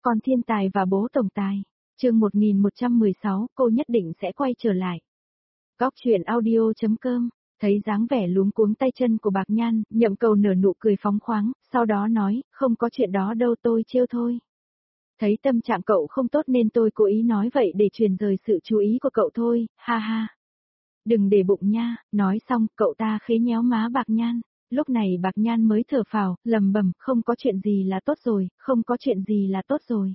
Con thiên tài và bố tổng tài. Chương 1116, cô nhất định sẽ quay trở lại. Góc truyện audio.com. Thấy dáng vẻ luống cuống tay chân của Bạc Nhan, Nhậm Cầu nở nụ cười phóng khoáng, sau đó nói, không có chuyện đó đâu, tôi trêu thôi. Thấy tâm trạng cậu không tốt nên tôi cố ý nói vậy để truyền rời sự chú ý của cậu thôi, ha ha. Đừng để bụng nha. Nói xong, cậu ta khế nhéo má Bạc Nhan. Lúc này Bạc Nhan mới thở phào, lầm bầm, không có chuyện gì là tốt rồi, không có chuyện gì là tốt rồi.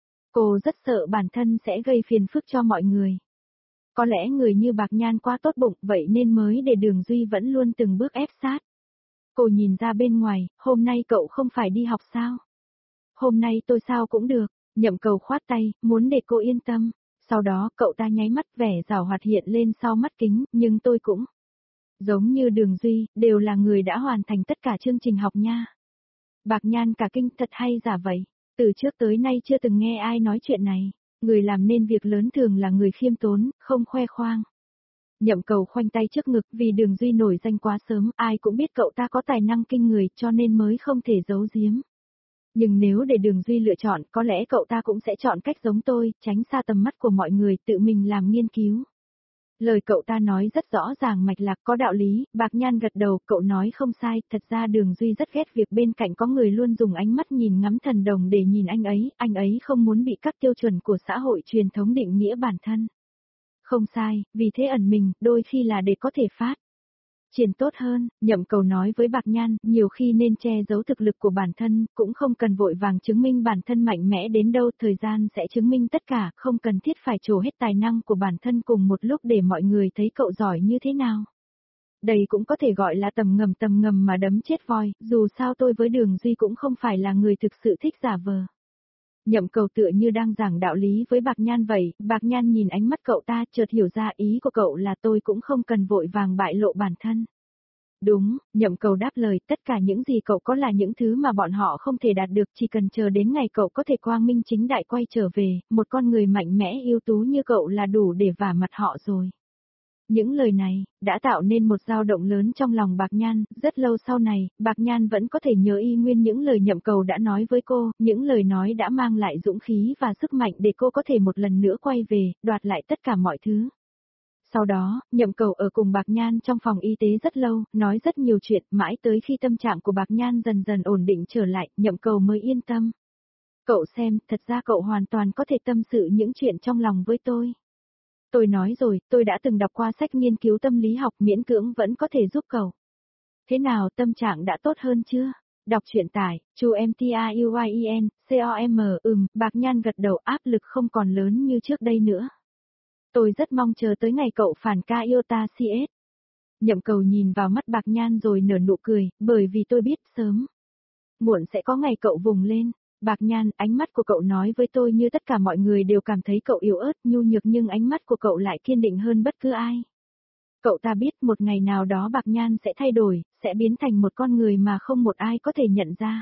Cô rất sợ bản thân sẽ gây phiền phức cho mọi người. Có lẽ người như Bạc Nhan quá tốt bụng, vậy nên mới để Đường Duy vẫn luôn từng bước ép sát. Cô nhìn ra bên ngoài, hôm nay cậu không phải đi học sao? Hôm nay tôi sao cũng được. Nhậm Cầu khoát tay, muốn để cô yên tâm. Sau đó cậu ta nháy mắt, vẻ giảo hoạt hiện lên sau mắt kính, nhưng tôi cũng giống như Đường Duy, đều là người đã hoàn thành tất cả chương trình học nha. Bạc Nhan cả kinh, thật hay giả vậy? Từ trước tới nay chưa từng nghe ai nói chuyện này. Người làm nên việc lớn thường là người khiêm tốn, không khoe khoang. Nhậm Cầu khoanh tay trước ngực, vì Đường Duy nổi danh quá sớm, ai cũng biết cậu ta có tài năng kinh người cho nên mới không thể giấu giếm. Nhưng nếu để Đường Duy lựa chọn, có lẽ cậu ta cũng sẽ chọn cách giống tôi, tránh xa tầm mắt của mọi người, tự mình làm nghiên cứu. Lời cậu ta nói rất rõ ràng mạch lạc, có đạo lý. Bạc Nhan gật đầu, cậu nói không sai, thật ra Đường Duy rất ghét việc bên cạnh có người luôn dùng ánh mắt nhìn ngắm thần đồng để nhìn anh ấy không muốn bị các tiêu chuẩn của xã hội truyền thống định nghĩa bản thân. Không sai, vì thế ẩn mình, đôi khi là để có thể phát triển tốt hơn. Nhậm Cầu nói với Bạc Nhan, nhiều khi nên che giấu thực lực của bản thân, cũng không cần vội vàng chứng minh bản thân mạnh mẽ đến đâu, thời gian sẽ chứng minh tất cả, không cần thiết phải trổ hết tài năng của bản thân cùng một lúc để mọi người thấy cậu giỏi như thế nào. Đây cũng có thể gọi là tầm ngầm mà đấm chết voi, dù sao tôi với Đường Duy cũng không phải là người thực sự thích giả vờ. Nhậm Cầu tựa như đang giảng đạo lý với Bạc Nhan vậy, Bạc Nhan nhìn ánh mắt cậu ta, chợt hiểu ra ý của cậu là tôi cũng không cần vội vàng bại lộ bản thân. Đúng, Nhậm Cầu đáp lời, tất cả những gì cậu có là những thứ mà bọn họ không thể đạt được, chỉ cần chờ đến ngày cậu có thể quang minh chính đại quay trở về, một con người mạnh mẽ ưu tú như cậu là đủ để vả mặt họ rồi. Những lời này, đã tạo nên một dao động lớn trong lòng Bạc Nhan, rất lâu sau này, Bạc Nhan vẫn có thể nhớ y nguyên những lời Nhậm Cầu đã nói với cô, những lời nói đã mang lại dũng khí và sức mạnh để cô có thể một lần nữa quay về, đoạt lại tất cả mọi thứ. Sau đó, Nhậm Cầu ở cùng Bạc Nhan trong phòng y tế rất lâu, nói rất nhiều chuyện, mãi tới khi tâm trạng của Bạc Nhan dần dần ổn định trở lại, Nhậm Cầu mới yên tâm. Cậu xem, thật ra cậu hoàn toàn có thể tâm sự những chuyện trong lòng với tôi. Tôi nói rồi, tôi đã từng đọc qua sách nghiên cứu tâm lý học, miễn cưỡng vẫn có thể giúp cậu. Thế nào, tâm trạng đã tốt hơn chưa? Đọc truyện tải, chu MTRUYEN, COM, Bạc Nhan gật đầu, áp lực không còn lớn như trước đây nữa. Tôi rất mong chờ tới ngày cậu phản ca yêu ta CS. Nhậm Cầu nhìn vào mắt Bạc Nhan rồi nở nụ cười, bởi vì tôi biết sớm muộn sẽ có ngày cậu vùng lên. Bạc Nhan, ánh mắt của cậu nói với tôi như tất cả mọi người đều cảm thấy cậu yếu ớt, nhu nhược, nhưng ánh mắt của cậu lại kiên định hơn bất cứ ai. Cậu ta biết một ngày nào đó Bạc Nhan sẽ thay đổi, sẽ biến thành một con người mà không một ai có thể nhận ra.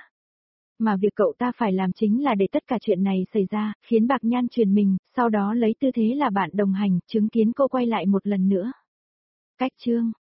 Mà việc cậu ta phải làm chính là để tất cả chuyện này xảy ra, khiến Bạc Nhan truyền mình, sau đó lấy tư thế là bạn đồng hành, chứng kiến cô quay lại một lần nữa. Cách chương